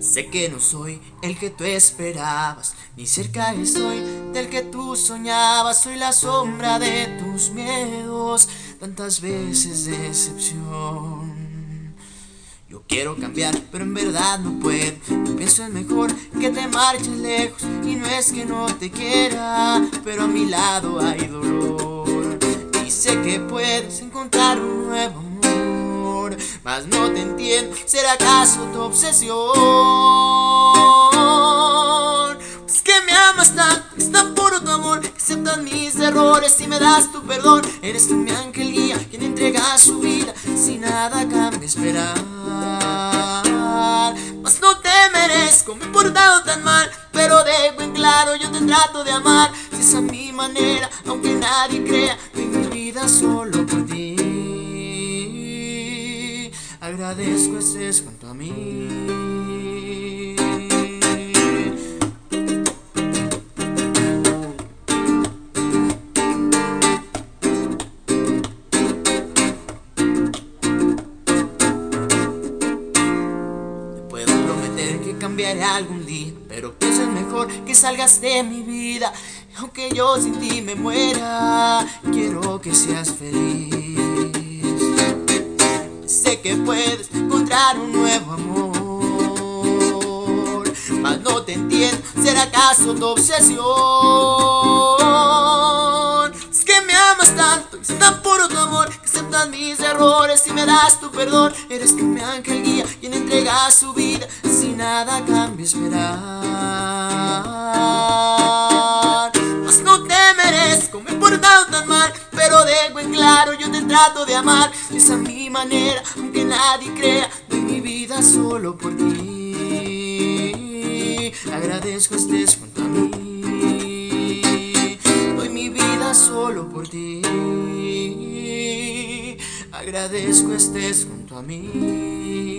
Sé que no soy el que tú esperabas, ni cerca estoy del que tú soñabas. Soy la sombra de tus miedos, tantas veces decepción. Yo quiero cambiar, pero en verdad no puedo. Yo pienso es mejor que te marches lejos. Y no es que no te quiera, pero a mi lado hay dolor. Y sé que puedes encontrar un nuevo amor, mas no te entiendo, ¿será acaso tu obsesión? Es que me amas tanto, es tan puro tu amor, que aceptas mis errores y me das tu perdón. Eres tú mi ángel guía, quien entrega su vida sin nada cambia esperar. Mas no te merezco, me he portado tan mal, pero dejo en claro, yo te trato de amar. Si es a mi manera, aunque nadie crea, doy mi vida solo por ti. Agradezco estés junto a mí. Te puedo prometer que cambiaré algún día, pero pienso es mejor que salgas de mi vida. Aunque yo sin ti me muera, quiero que seas feliz. Sé que puedes encontrar un nuevo amor, mas no te entiendo, ¿será acaso tu obsesión? Es que me amas tanto y es tan puro tu amor, que aceptas mis errores y me das tu perdón. Eres tú mi ángel guía, quien entrega su vida sin nada cambio esperar. Mas no te merezco, me he portado tan mal, pero dejo en claro, yo te trato de amar. Es a mi manera, aunque nadie crea, doy mi vida solo por ti. Agradezco estés junto a mí, doy mi vida solo por ti. Agradezco estés junto a mí.